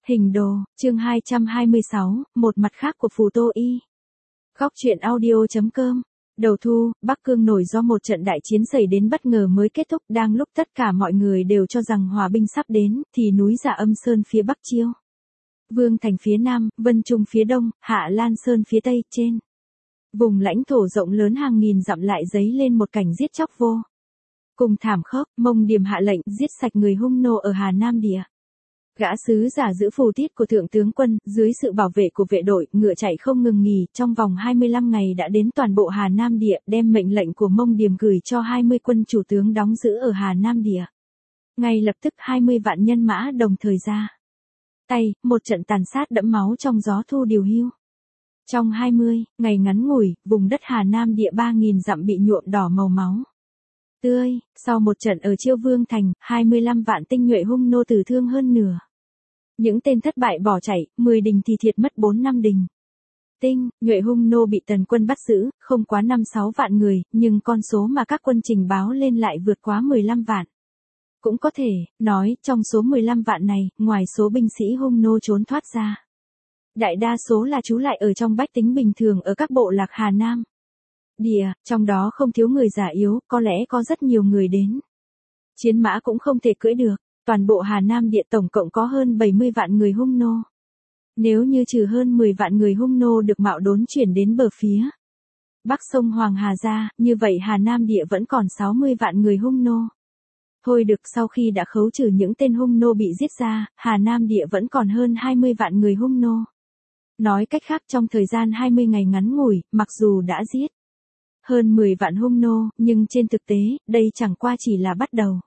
Hình đồ, chương 226, một mặt khác của phù Tô Y. Góc truyện audio.com. Đầu thu, Bắc Cương nổi do một trận đại chiến xảy đến bất ngờ mới kết thúc. Đang lúc tất cả mọi người đều cho rằng hòa binh sắp đến, thì núi Dạ Âm Sơn phía Bắc Chiêu Vương Thành phía Nam, Vân Trung phía Đông, Hạ Lan Sơn phía Tây, trên vùng lãnh thổ rộng lớn hàng nghìn dặm lại dấy lên một cảnh giết chóc vô cùng thảm khốc. Mông Điềm hạ lệnh giết sạch người hung nô ở Hà Nam Địa. Gã sứ giả giữ phù tiết của thượng tướng quân, dưới sự bảo vệ của vệ đội, ngựa chạy không ngừng nghỉ, trong vòng 25 ngày đã đến toàn bộ Hà Nam Địa, đem mệnh lệnh của Mông Điềm gửi cho 20 quân chủ tướng đóng giữ ở Hà Nam Địa. Ngay lập tức 20 vạn nhân mã đồng thời ra tay, một trận tàn sát đẫm máu trong gió thu điều hưu. Trong 20 ngày ngắn ngủi, vùng đất Hà Nam Địa 3.000 dặm bị nhuộm đỏ màu máu tươi. Sau một trận ở Chiêu Vương Thành, 25 vạn tinh nhuệ hung nô tử thương hơn nửa. Những tên thất bại bỏ chạy, 10 đình thì thiệt mất 4-5 đình. Tinh nhuệ hung nô bị tần quân bắt giữ, không quá 5-6 vạn người, nhưng con số mà các quân trình báo lên lại vượt quá 15 vạn. Cũng có thể nói, trong số 15 vạn này, ngoài số binh sĩ hung nô trốn thoát ra, đại đa số là trú lại ở trong bách tính bình thường ở các bộ lạc Hà Nam Địa, trong đó không thiếu người già yếu, có lẽ có rất nhiều người đến chiến mã cũng không thể cưỡi được. Toàn bộ Hà Nam Địa tổng cộng có hơn 70 vạn người hung nô. Nếu như trừ hơn 10 vạn người hung nô được mạo đốn chuyển đến bờ phía bắc sông Hoàng Hà ra, như vậy Hà Nam Địa vẫn còn 60 vạn người hung nô. Thôi được, sau khi đã khấu trừ những tên hung nô bị giết ra, Hà Nam Địa vẫn còn hơn 20 vạn người hung nô. Nói cách khác, trong thời gian 20 ngày ngắn ngủi, mặc dù đã giết hơn 10 vạn hung nô, nhưng trên thực tế, đây chẳng qua chỉ là bắt đầu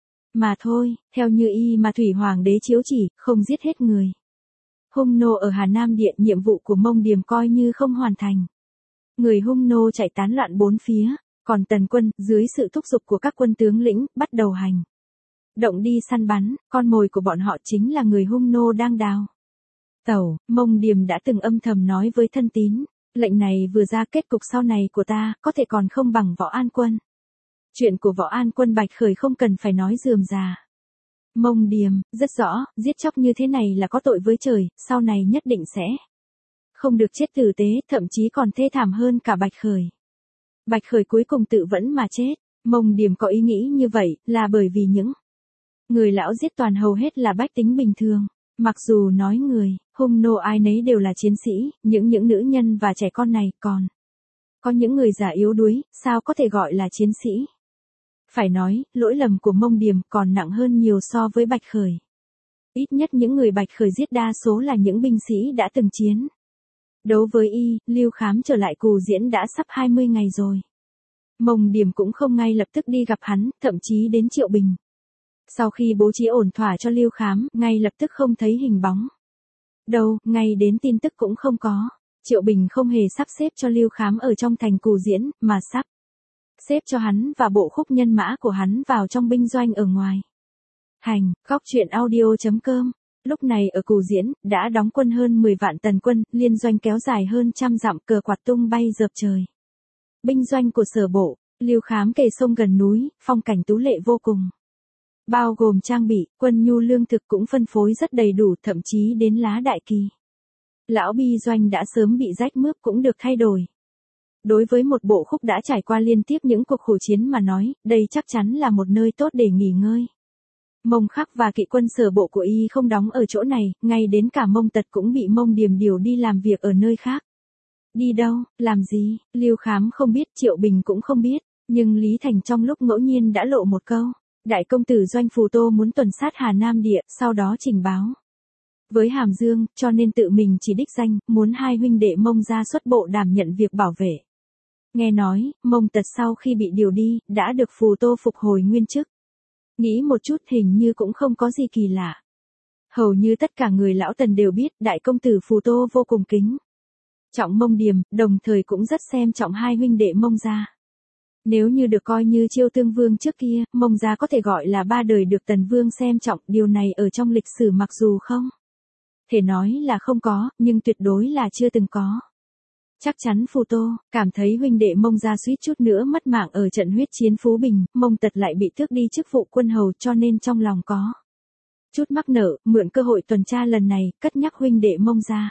mà thôi. Theo như y mà Thủy Hoàng đế chiếu chỉ, không giết hết người hung nô ở Hà Nam Địa, nhiệm vụ của Mông Điềm coi như không hoàn thành. Người hung nô chạy tán loạn bốn phía, còn tần quân, dưới sự thúc giục của các quân tướng lĩnh, bắt đầu hành động đi săn bắn. Con mồi của bọn họ chính là người hung nô đang đào tẩu. Mông Điềm đã từng âm thầm nói với thân tín, lệnh này vừa ra, kết cục sau này của ta có thể còn không bằng Võ An Quân. Chuyện của Võ An Quân Bạch Khởi không cần phải nói rườm rà. Mông Điềm rất rõ, giết chóc như thế này là có tội với trời, sau này nhất định sẽ không được chết tử tế, thậm chí còn thê thảm hơn cả Bạch Khởi. Bạch Khởi cuối cùng tự vẫn mà chết. Mông Điềm có ý nghĩ như vậy là bởi vì những người lão giết toàn hầu hết là bách tính bình thường. Mặc dù nói người hung nô ai nấy đều là chiến sĩ, những nữ nhân và trẻ con này còn có những người già yếu đuối, sao có thể gọi là chiến sĩ. Phải nói, lỗi lầm của Mông Điềm còn nặng hơn nhiều so với Bạch Khởi. Ít nhất những người Bạch Khởi giết đa số là những binh sĩ đã từng chiến đấu với y. Lưu Khám trở lại Cù Diễn đã sắp 20 ngày rồi. Mông Điềm cũng không ngay lập tức đi gặp hắn, thậm chí đến Triệu Bình. Sau khi bố trí ổn thỏa cho Lưu Khám, ngay lập tức không thấy hình bóng đâu, ngay đến tin tức cũng không có. Triệu Bình không hề sắp xếp cho Lưu Khám ở trong thành Cù Diễn, mà sắp xếp cho hắn và bộ khúc nhân mã của hắn vào trong binh doanh ở ngoài thành. Góc truyện audio.com. Lúc này ở Cù Diễn, đã đóng quân hơn 10 vạn tần quân, liên doanh kéo dài hơn trăm dặm, cờ quạt tung bay dợp trời. Binh doanh của Sở Bộ, Lưu Khám kề sông gần núi, phong cảnh tú lệ vô cùng. Bao gồm trang bị, quân nhu lương thực cũng phân phối rất đầy đủ, thậm chí đến lá đại kỳ. Lão bi doanh đã sớm bị rách mướp cũng được thay đổi. Đối với một bộ khúc đã trải qua liên tiếp những cuộc khổ chiến mà nói, đây chắc chắn là một nơi tốt để nghỉ ngơi. Mông Khắc và kỵ quân Sở Bộ của y không đóng ở chỗ này, ngay đến cả Mông Tật cũng bị Mông Điềm điều đi làm việc ở nơi khác. Đi đâu, làm gì, Lưu Khám không biết, Triệu Bình cũng không biết, nhưng Lý Thành trong lúc ngẫu nhiên đã lộ một câu. Đại công tử Doanh Phù Tô muốn tuần sát Hà Nam Địa, sau đó trình báo với Hàm Dương, cho nên tự mình chỉ đích danh, muốn hai huynh đệ Mông ra xuất bộ đảm nhận việc bảo vệ. Nghe nói, Mông Tật sau khi bị điều đi, đã được Phù Tô phục hồi nguyên chức. Nghĩ một chút hình như cũng không có gì kỳ lạ. Hầu như tất cả người lão Tần đều biết, đại công tử Phù Tô vô cùng kính trọng Mông Điềm, đồng thời cũng rất xem trọng hai huynh đệ Mông gia. Nếu như được coi như Chiêu Tương Vương trước kia, Mông gia có thể gọi là ba đời được Tần Vương xem trọng, điều này ở trong lịch sử mặc dù không thể nói là không có, nhưng tuyệt đối là chưa từng có. Chắc chắn Phù Tô cảm thấy huynh đệ Mông gia suýt chút nữa mất mạng ở trận huyết chiến Phú Bình, Mông Tật lại bị tước đi chức vụ quân hầu, cho nên trong lòng có Chút mắc nợ, mượn cơ hội tuần tra lần này, cất nhắc huynh đệ Mông ra.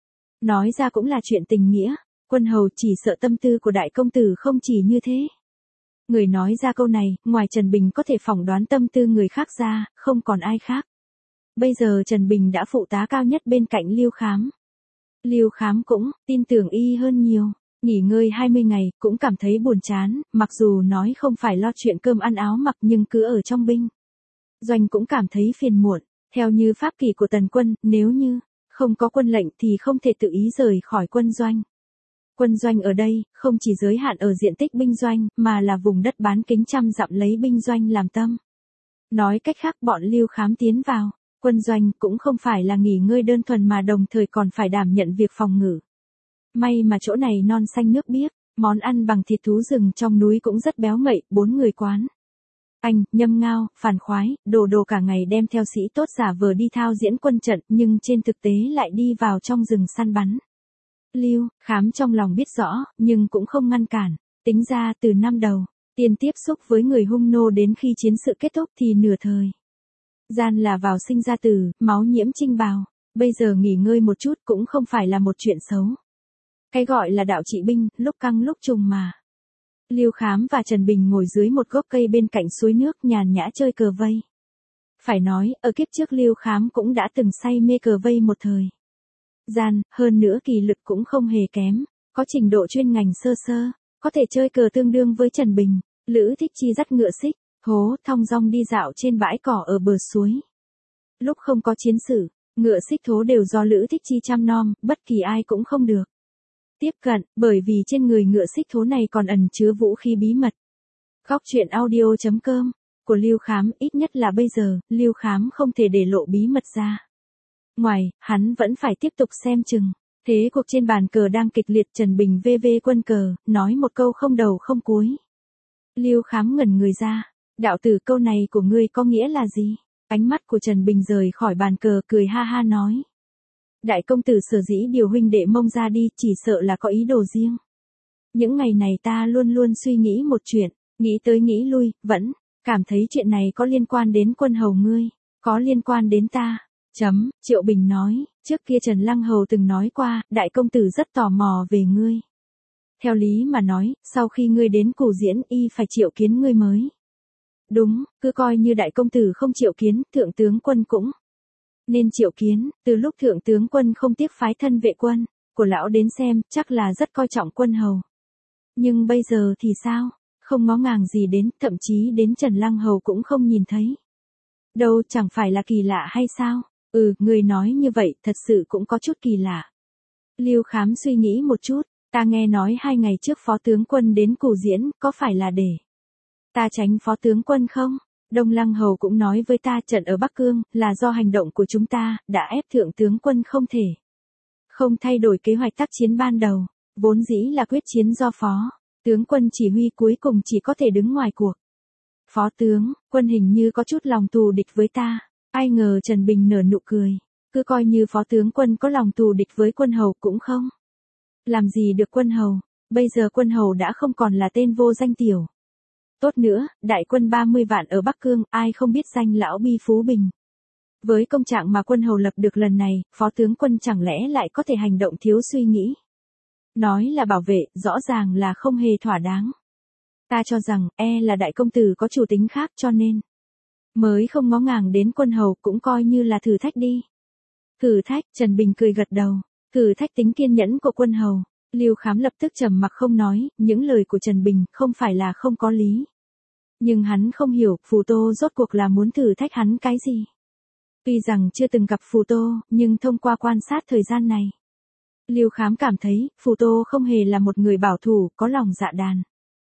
Nói ra cũng là chuyện tình nghĩa, Quân hầu chỉ sợ tâm tư của đại công tử không chỉ như thế. Người nói ra câu này, ngoài Trần Bình có thể phỏng đoán tâm tư người khác ra, không còn ai khác. Bây giờ Trần Bình đã phụ tá cao nhất bên cạnh Lưu Khám. Lưu Khám cũng tin tưởng y hơn nhiều, nghỉ ngơi 20 ngày, cũng cảm thấy buồn chán, mặc dù nói không phải lo chuyện cơm ăn áo mặc nhưng cứ ở trong binh doanh cũng cảm thấy phiền muộn. Theo như pháp kỷ của Tần Quân, nếu như không có quân lệnh thì không thể tự ý rời khỏi quân doanh. Quân doanh ở đây, không chỉ giới hạn ở diện tích binh doanh, mà là vùng đất bán kính trăm dặm lấy binh doanh làm tâm. Nói cách khác bọn Lưu Khám tiến vào quân doanh cũng không phải là nghỉ ngơi đơn thuần mà đồng thời còn phải đảm nhận việc phòng ngự. May mà chỗ này non xanh nước biếc, món ăn bằng thịt thú rừng trong núi cũng rất béo ngậy, 4 người quán. Anh, Nhâm Ngao, Phàn Khoái, Đồ cả ngày đem theo sĩ tốt giả vờ đi thao diễn quân trận nhưng trên thực tế lại đi vào trong rừng săn bắn. Lưu Khám trong lòng biết rõ, nhưng cũng không ngăn cản, tính ra từ năm đầu, tiên tiếp xúc với người hung nô đến khi chiến sự kết thúc thì nửa thời gian là vào sinh ra tử, máu nhiễm trinh bào, bây giờ nghỉ ngơi một chút cũng không phải là một chuyện xấu. Cái gọi là đạo trị binh, lúc căng lúc trùng mà. Lưu Khám và Trần Bình ngồi dưới một gốc cây bên cạnh suối nước nhàn nhã chơi cờ vây. Phải nói, ở kiếp trước Lưu Khám cũng đã từng say mê cờ vây một thời gian, hơn nữa kỳ lực cũng không hề kém, có trình độ chuyên ngành sơ sơ, có thể chơi cờ tương đương với Trần Bình. Lữ Thích Chi dắt ngựa xích thố thong dong đi dạo trên bãi cỏ ở bờ suối. Lúc không có chiến sự, ngựa xích thố đều do Lữ Thích Chi chăm nom, bất kỳ ai cũng không được tiếp cận, bởi vì trên người ngựa xích thố này còn ẩn chứa vũ khí bí mật. Góc truyện audio.com của Lưu Khám, ít nhất là bây giờ, Lưu Khám không thể để lộ bí mật ra. Ngoài, hắn vẫn phải tiếp tục xem chừng. Thế cuộc trên bàn cờ đang kịch liệt, Trần Bình VV quân cờ, nói một câu không đầu không cuối. Lưu Khám ngẩn người ra. Đạo tử, câu này của ngươi có nghĩa là gì? Ánh mắt của Trần Bình rời khỏi bàn cờ, cười ha ha nói. Đại công tử sở dĩ điều huynh đệ Mông ra đi, chỉ sợ là có ý đồ riêng. Những ngày này ta luôn luôn suy nghĩ một chuyện, nghĩ tới nghĩ lui, vẫn cảm thấy chuyện này có liên quan đến Quân hầu ngươi, có liên quan đến ta. Triệu Bình nói, trước kia Trần Lăng Hầu từng nói qua, đại công tử rất tò mò về ngươi. Theo lý mà nói, sau khi ngươi đến Cù Diễn y phải triệu kiến ngươi mới. Đúng, cứ coi như đại công tử không triệu kiến, thượng tướng quân cũng nên triệu kiến, từ lúc thượng tướng quân không tiếc phái thân vệ quân của lão đến xem, chắc là rất coi trọng Quân hầu. Nhưng bây giờ thì sao? Không ngó ngàng gì đến, thậm chí đến Trần Lăng Hầu cũng không nhìn thấy. Đâu, chẳng phải là kỳ lạ hay sao? Người nói như vậy, thật sự cũng có chút kỳ lạ. Lưu Khám suy nghĩ một chút, ta nghe nói 2 ngày trước phó tướng quân đến Cù Diễn, có phải là để ta tránh phó tướng quân không? Đông Lăng Hầu cũng nói với ta trận ở Bắc Cương, là do hành động của chúng ta, đã ép thượng tướng quân không thể không thay đổi kế hoạch tác chiến ban đầu, vốn dĩ là quyết chiến do phó tướng quân chỉ huy, cuối cùng chỉ có thể đứng ngoài cuộc. Phó tướng quân hình như có chút lòng thù địch với ta. Ai ngờ Trần Bình nở nụ cười, cứ coi như phó tướng quân có lòng thù địch với Quân hầu cũng không làm gì được Quân hầu, bây giờ Quân hầu đã không còn là tên vô danh tiểu. Tốt nữa, đại quân 30 vạn ở Bắc Cương, ai không biết danh lão Bi Phú Bình. Với công trạng mà Quân hầu lập được lần này, phó tướng quân chẳng lẽ lại có thể hành động thiếu suy nghĩ. Nói là bảo vệ, rõ ràng là không hề thỏa đáng. Ta cho rằng, là đại công tử có chủ tính khác cho nên mới không ngó ngàng đến Quân hầu, cũng coi như là thử thách đi. Thử thách, Trần Bình cười gật đầu. Thử thách tính kiên nhẫn của Quân hầu. Lưu Khám lập tức trầm mặc không nói, những lời của Trần Bình không phải là không có lý. Nhưng hắn không hiểu, Phù Tô rốt cuộc là muốn thử thách hắn cái gì. Tuy rằng chưa từng gặp Phù Tô, nhưng thông qua quan sát thời gian này, Lưu Khám cảm thấy, Phù Tô không hề là một người bảo thủ, có lòng dạ đàn.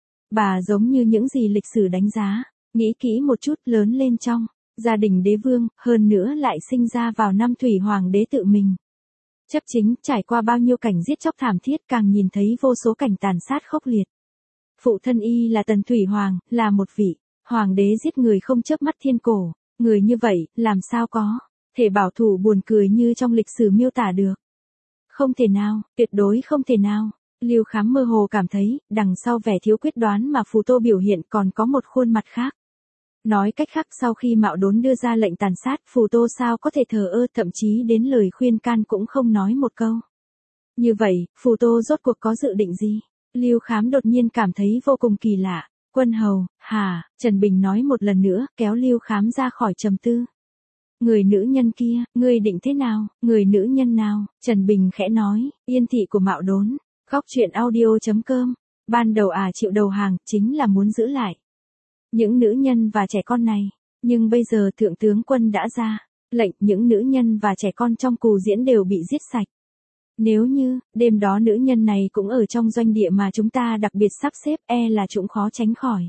Bà giống như những gì lịch sử đánh giá. Nghĩ kỹ một chút, lớn lên trong gia đình đế vương, hơn nữa lại sinh ra vào năm Thủy Hoàng đế tự mình chấp chính, trải qua bao nhiêu cảnh giết chóc thảm thiết, càng nhìn thấy vô số cảnh tàn sát khốc liệt. Phụ thân y là Tần Thủy Hoàng, là một vị hoàng đế giết người không chớp mắt thiên cổ, người như vậy, làm sao có thể bảo thủ buồn cười như trong lịch sử miêu tả được. Không thể nào, tuyệt đối không thể nào. Lưu Khám mơ hồ cảm thấy, đằng sau vẻ thiếu quyết đoán mà Phù Tô biểu hiện còn có một khuôn mặt khác. Nói cách khác sau khi Mạo Đốn đưa ra lệnh tàn sát, Phù Tô sao có thể thờ ơ, thậm chí đến lời khuyên can cũng không nói một câu. Như vậy, Phù Tô rốt cuộc có dự định gì? Lưu Khám đột nhiên cảm thấy vô cùng kỳ lạ. Quân hầu, hả? Trần Bình nói một lần nữa, kéo Lưu Khám ra khỏi trầm tư. Người nữ nhân kia, ngươi định thế nào? Người nữ nhân nào? Trần Bình khẽ nói, Yên thị của Mạo Đốn. Góc truyện audio.com. Ban đầu chịu đầu hàng, chính là muốn giữ lại những nữ nhân và trẻ con này. Nhưng bây giờ thượng tướng quân đã ra lệnh, những nữ nhân và trẻ con trong cù diễn đều bị giết sạch. Nếu như, đêm đó nữ nhân này cũng ở trong doanh địa mà chúng ta đặc biệt sắp xếp, là cũng khó tránh khỏi.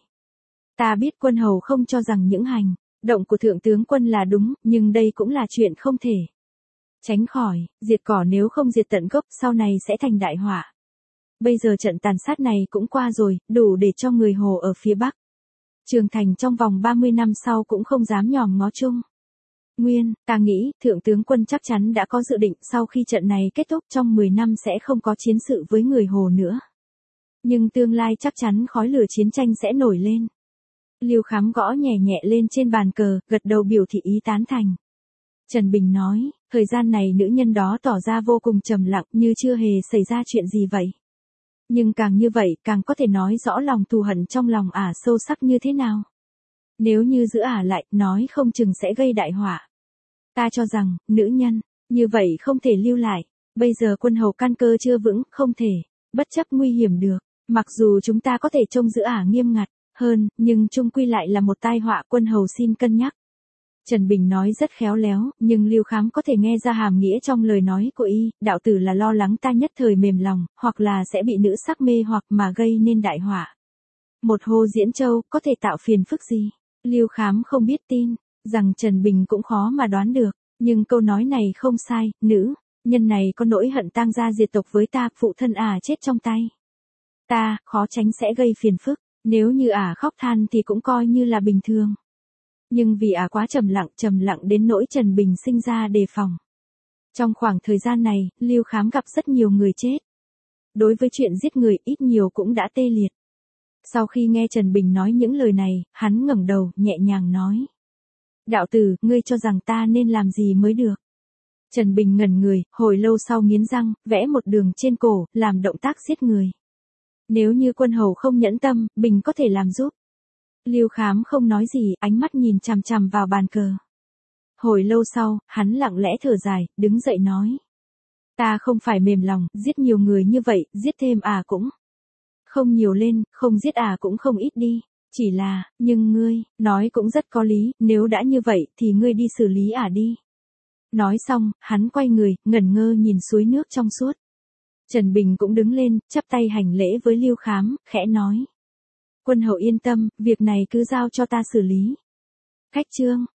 Ta biết quân hầu không cho rằng những hành động của thượng tướng quân là đúng, nhưng đây cũng là chuyện không thể tránh khỏi. Diệt cỏ nếu không diệt tận gốc, sau này sẽ thành đại họa. Bây giờ trận tàn sát này cũng qua rồi, đủ để cho người Hồ ở phía Bắc Trường Thành trong vòng 30 năm sau cũng không dám nhòm ngó chung. Nguyên, ta nghĩ, thượng tướng quân chắc chắn đã có dự định sau khi trận này kết thúc trong 10 năm sẽ không có chiến sự với người Hồ nữa. Nhưng tương lai chắc chắn khói lửa chiến tranh sẽ nổi lên. Lưu Khám gõ nhẹ nhẹ lên trên bàn cờ, gật đầu biểu thị ý tán thành. Trần Bình nói, thời gian này nữ nhân đó tỏ ra vô cùng trầm lặng như chưa hề xảy ra chuyện gì vậy. Nhưng càng như vậy, càng có thể nói rõ lòng thù hận trong lòng sâu sắc như thế nào. Nếu như giữ lại, nói không chừng sẽ gây đại họa. Ta cho rằng, nữ nhân, như vậy không thể lưu lại. Bây giờ quân hầu căn cơ chưa vững, không thể, bất chấp nguy hiểm được. Mặc dù chúng ta có thể trông giữ nghiêm ngặt hơn, nhưng chung quy lại là một tai họa, quân hầu xin cân nhắc. Trần Bình nói rất khéo léo, nhưng Lưu Khám có thể nghe ra hàm nghĩa trong lời nói của y, đạo tử là lo lắng ta nhất thời mềm lòng, hoặc là sẽ bị nữ sắc mê hoặc mà gây nên đại họa. Một Hồ Diễn Châu có thể tạo phiền phức gì? Lưu Khám không biết tin, rằng Trần Bình cũng khó mà đoán được, nhưng câu nói này không sai, nữ nhân này có nỗi hận tang gia diệt tộc với ta, phụ thân chết trong tay ta, khó tránh sẽ gây phiền phức, nếu như khóc than thì cũng coi như là bình thường. Nhưng vì quá trầm lặng đến nỗi Trần Bình sinh ra đề phòng. Trong khoảng thời gian này, Lưu Khám gặp rất nhiều người chết. Đối với chuyện giết người ít nhiều cũng đã tê liệt. Sau khi nghe Trần Bình nói những lời này, hắn ngẩng đầu, nhẹ nhàng nói. Đạo tử, ngươi cho rằng ta nên làm gì mới được? Trần Bình ngẩn người, hồi lâu sau nghiến răng, vẽ một đường trên cổ, làm động tác giết người. Nếu như quân hầu không nhẫn tâm, Bình có thể làm giúp. Lưu Khám không nói gì, ánh mắt nhìn chằm chằm vào bàn cờ. Hồi lâu sau, hắn lặng lẽ thở dài, đứng dậy nói. Ta không phải mềm lòng, giết nhiều người như vậy, giết thêm cũng không nhiều lên, không giết cũng không ít đi. Chỉ là, nhưng ngươi, nói cũng rất có lý, nếu đã như vậy, thì ngươi đi xử lý đi. Nói xong, hắn quay người, ngẩn ngơ nhìn suối nước trong suốt. Trần Bình cũng đứng lên, chắp tay hành lễ với Lưu Khám, khẽ nói. Quân hầu yên tâm, việc này cứ giao cho ta xử lý. Khách trương.